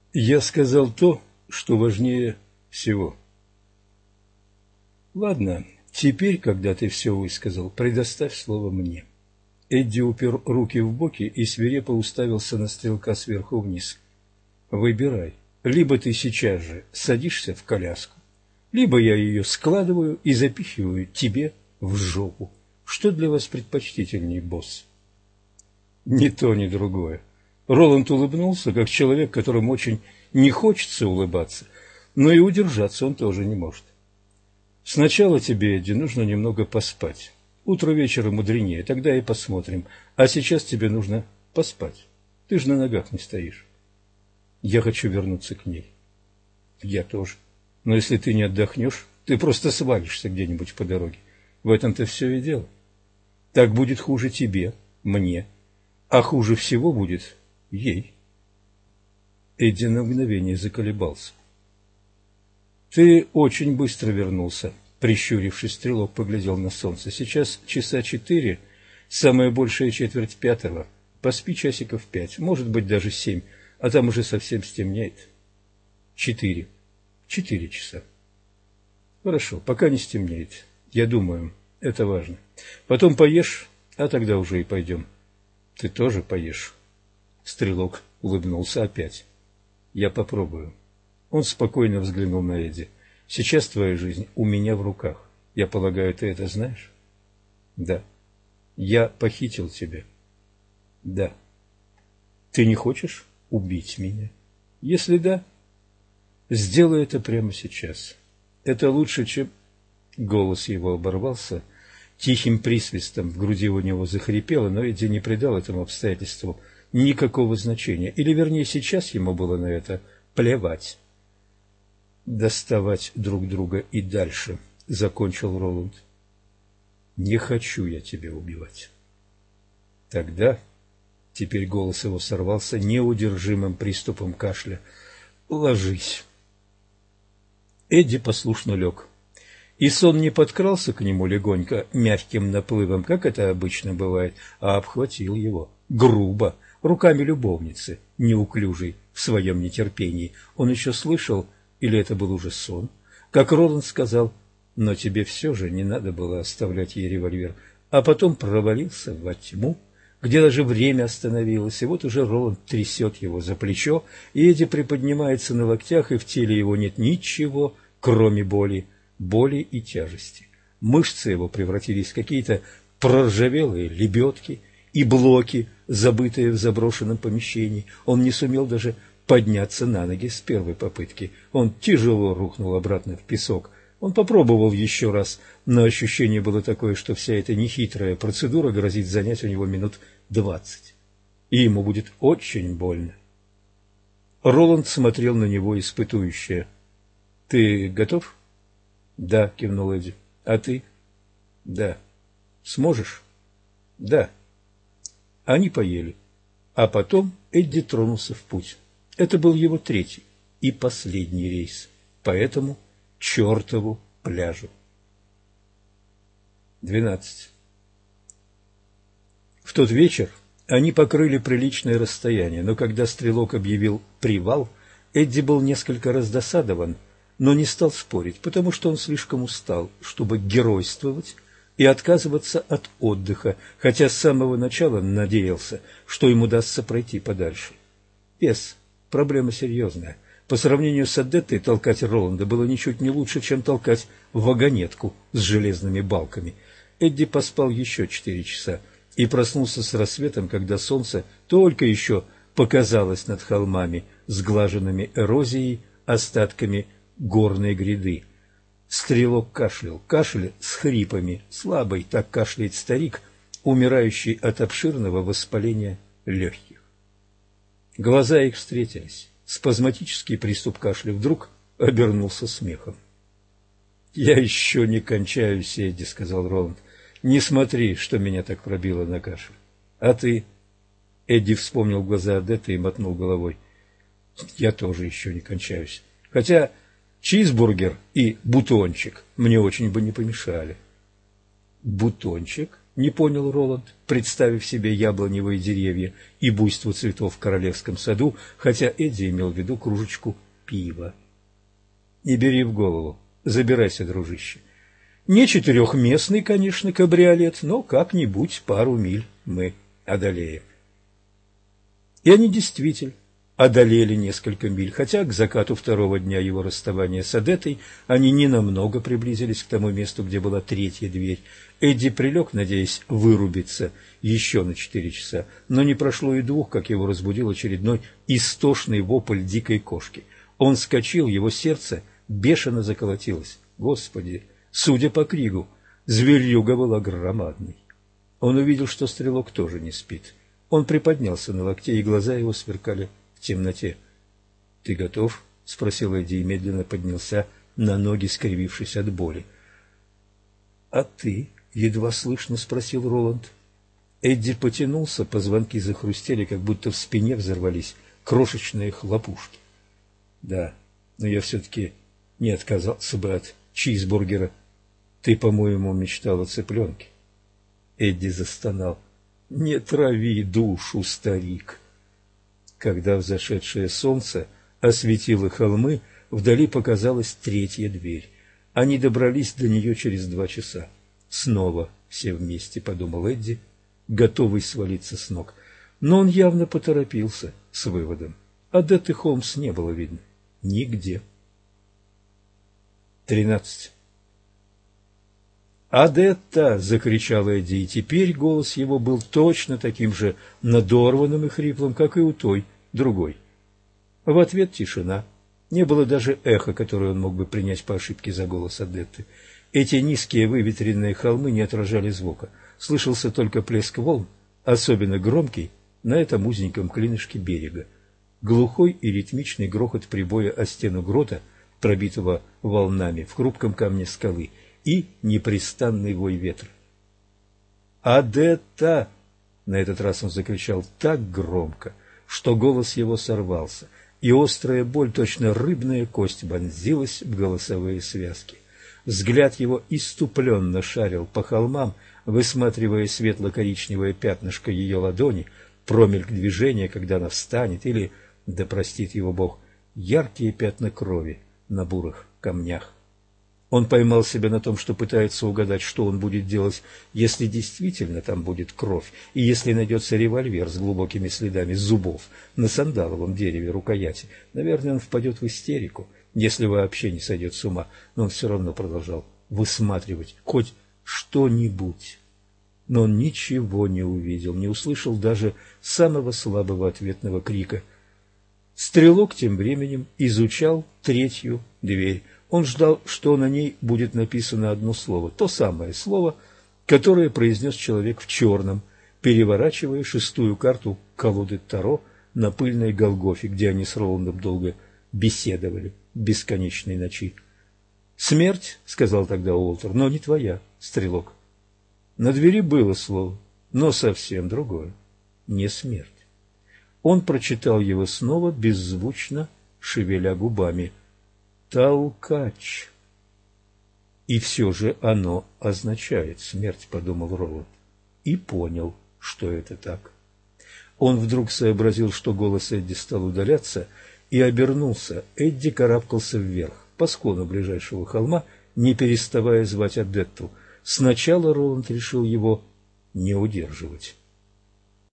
Я сказал то, что важнее всего. Ладно, теперь, когда ты все высказал, предоставь слово мне. Эдди упер руки в боки и свирепо уставился на стрелка сверху вниз. Выбирай. Либо ты сейчас же садишься в коляску, либо я ее складываю и запихиваю тебе в жопу. Что для вас предпочтительней, босс? Ни то, ни другое. Роланд улыбнулся, как человек, которому очень не хочется улыбаться, но и удержаться он тоже не может. Сначала тебе, Эдди, нужно немного поспать. Утро вечера мудренее, тогда и посмотрим. А сейчас тебе нужно поспать. Ты же на ногах не стоишь. Я хочу вернуться к ней. Я тоже. Но если ты не отдохнешь, ты просто свалишься где-нибудь по дороге. В этом-то все и дело. Так будет хуже тебе, мне, а хуже всего будет ей. Эдди на мгновение заколебался. Ты очень быстро вернулся. Прищурившись, стрелок поглядел на солнце. Сейчас часа 4, самое большее четверть 5. Поспи часиков 5, может быть даже 7, а там уже совсем стемнеет. 4 часа. Хорошо, пока не стемнеет. Я думаю, это важно. Потом поешь, а тогда уже и пойдем. Ты тоже поешь. Стрелок улыбнулся опять. Я попробую. Он спокойно взглянул на Эдди. Сейчас твоя жизнь у меня в руках. Я полагаю, ты это знаешь? Да. Я похитил тебя. Да. Ты не хочешь убить меня? Если да, сделай это прямо сейчас. Это лучше, чем... Голос его оборвался. Тихим присвистом в груди у него захрипело, но Эдди не придал этому обстоятельству никакого значения. Или, вернее, сейчас ему было на это плевать. «Доставать друг друга и дальше», — закончил Роланд. «Не хочу я тебя убивать». Тогда, теперь голос его сорвался неудержимым приступом кашля, «ложись». Эдди послушно лег. И сон не подкрался к нему легонько, мягким наплывом, как это обычно бывает, а обхватил его грубо, руками любовницы, неуклюжей в своем нетерпении. Он еще слышал, или это был уже сон, как Роланд сказал, но тебе все же не надо было оставлять ей револьвер, а потом провалился во тьму, где даже время остановилось, и вот уже Роланд трясет его за плечо, и Эдди приподнимается на локтях, и в теле его нет ничего, кроме боли и тяжести. Мышцы его превратились в какие-то проржавелые лебедки и блоки, забытые в заброшенном помещении. Он не сумел даже подняться на ноги с первой попытки. Он тяжело рухнул обратно в песок. Он попробовал еще раз, но ощущение было такое, что вся эта нехитрая процедура грозит занять у него минут 20. И ему будет очень больно. Роланд смотрел на него испытующе. «Ты готов?» «Да», — кивнул Эдди. «А ты?» «Да». «Сможешь?» «Да». Они поели. А потом Эдди тронулся в путь. Это был его третий и последний рейс по этому чертову пляжу. 12. В тот вечер они покрыли приличное расстояние, но когда стрелок объявил привал, Эдди был несколько раздосадован, но не стал спорить, потому что он слишком устал, чтобы геройствовать и отказываться от отдыха, хотя с самого начала надеялся, что им удастся пройти подальше. Пес. Проблема серьезная. По сравнению с Одеттой толкать Роланда было ничуть не лучше, чем толкать вагонетку с железными балками. Эдди поспал еще 4 часа и проснулся с рассветом, когда солнце только еще показалось над холмами, сглаженными эрозией, остатками горной гряды. Стрелок кашлял. Кашель с хрипами, слабый, так кашляет старик, умирающий от обширного воспаления легких. Глаза их встретились. Спазматический приступ кашля вдруг обернулся смехом. «Я еще не кончаюсь, Эдди», — сказал Роланд. «Не смотри, что меня так пробило на кашель. А ты?» Эдди вспомнил глаза Одетты и мотнул головой. «Я тоже еще не кончаюсь. Хотя чизбургер и бутончик мне очень бы не помешали». «Бутончик?» — не понял Роланд, представив себе яблоневые деревья и буйство цветов в королевском саду, хотя Эдди имел в виду кружечку пива. Не бери в голову, забирайся, дружище. Не четырехместный, конечно, кабриолет, но как-нибудь пару миль мы одолеем. И они действительно одолели несколько миль, хотя к закату второго дня его расставания с Адеттой они ненамного приблизились к тому месту, где была третья дверь. Эдди прилег, надеясь вырубиться еще на 4 часа, но не прошло и 2, как его разбудил очередной истошный вопль дикой кошки. Он вскочил, его сердце бешено заколотилось. Господи, судя по кригу, зверюга была громадной. Он увидел, что стрелок тоже не спит. Он приподнялся на локте, и глаза его сверкали в темноте. — Ты готов? — спросил Эдди и медленно поднялся на ноги, скривившись от боли. — А ты? — едва слышно спросил Роланд. Эдди потянулся, позвонки захрустели, как будто в спине взорвались крошечные хлопушки. — Да, но я все-таки не отказался бы от чизбургера. Ты, по-моему, мечтал о цыпленке. Эдди застонал. — Не трави душу, старик. Когда взошедшее солнце осветило холмы, вдали показалась третья дверь. Они добрались до нее через 2 часа. Снова все вместе, подумал Эдди, готовый свалиться с ног. Но он явно поторопился с выводом. Адетты Холмс не было видно нигде. 13. «Адетта!» — закричал Эдди, и теперь голос его был точно таким же надорванным и хриплым, как и у той, другой. В ответ тишина. Не было даже эха, которое он мог бы принять по ошибке за голос Адетты. Эти низкие выветренные холмы не отражали звука. Слышался только плеск волн, особенно громкий, на этом узеньком клинышке берега. Глухой и ритмичный грохот прибоя о стену грота, пробитого волнами в хрупком камне скалы, и непрестанный вой ветра. «Адетта!» — на этот раз он закричал так громко, что голос его сорвался, и острая боль, точно рыбная кость, вонзилась в голосовые связки. Взгляд его иступленно шарил по холмам, высматривая светло-коричневое пятнышко ее ладони, промельк движения, когда она встанет, или, да простит его Бог, яркие пятна крови на бурых камнях. Он поймал себя на том, что пытается угадать, что он будет делать, если действительно там будет кровь, и если найдется револьвер с глубокими следами зубов на сандаловом дереве рукояти. Наверное, он впадет в истерику, если вообще не сойдет с ума, но он все равно продолжал высматривать хоть что-нибудь. Но он ничего не увидел, не услышал даже самого слабого ответного крика. Стрелок тем временем изучал третью дверь. Он ждал, что на ней будет написано одно слово, то самое слово, которое произнес человек в черном, переворачивая 6-ю карту колоды Таро на пыльной Голгофе, где они с Роландом долго беседовали в бесконечной ночи. «Смерть», — сказал тогда Уолтер, — «но не твоя, стрелок». На двери было слово, но совсем другое, не смерть. Он прочитал его снова, беззвучно шевеля губами. «Толкач». И все же оно означает смерть, подумал Роланд, и понял, что это так. Он вдруг сообразил, что голос Эдди стал удаляться, и обернулся. Эдди карабкался вверх, по склону ближайшего холма, не переставая звать Адетту. Сначала Роланд решил его не удерживать.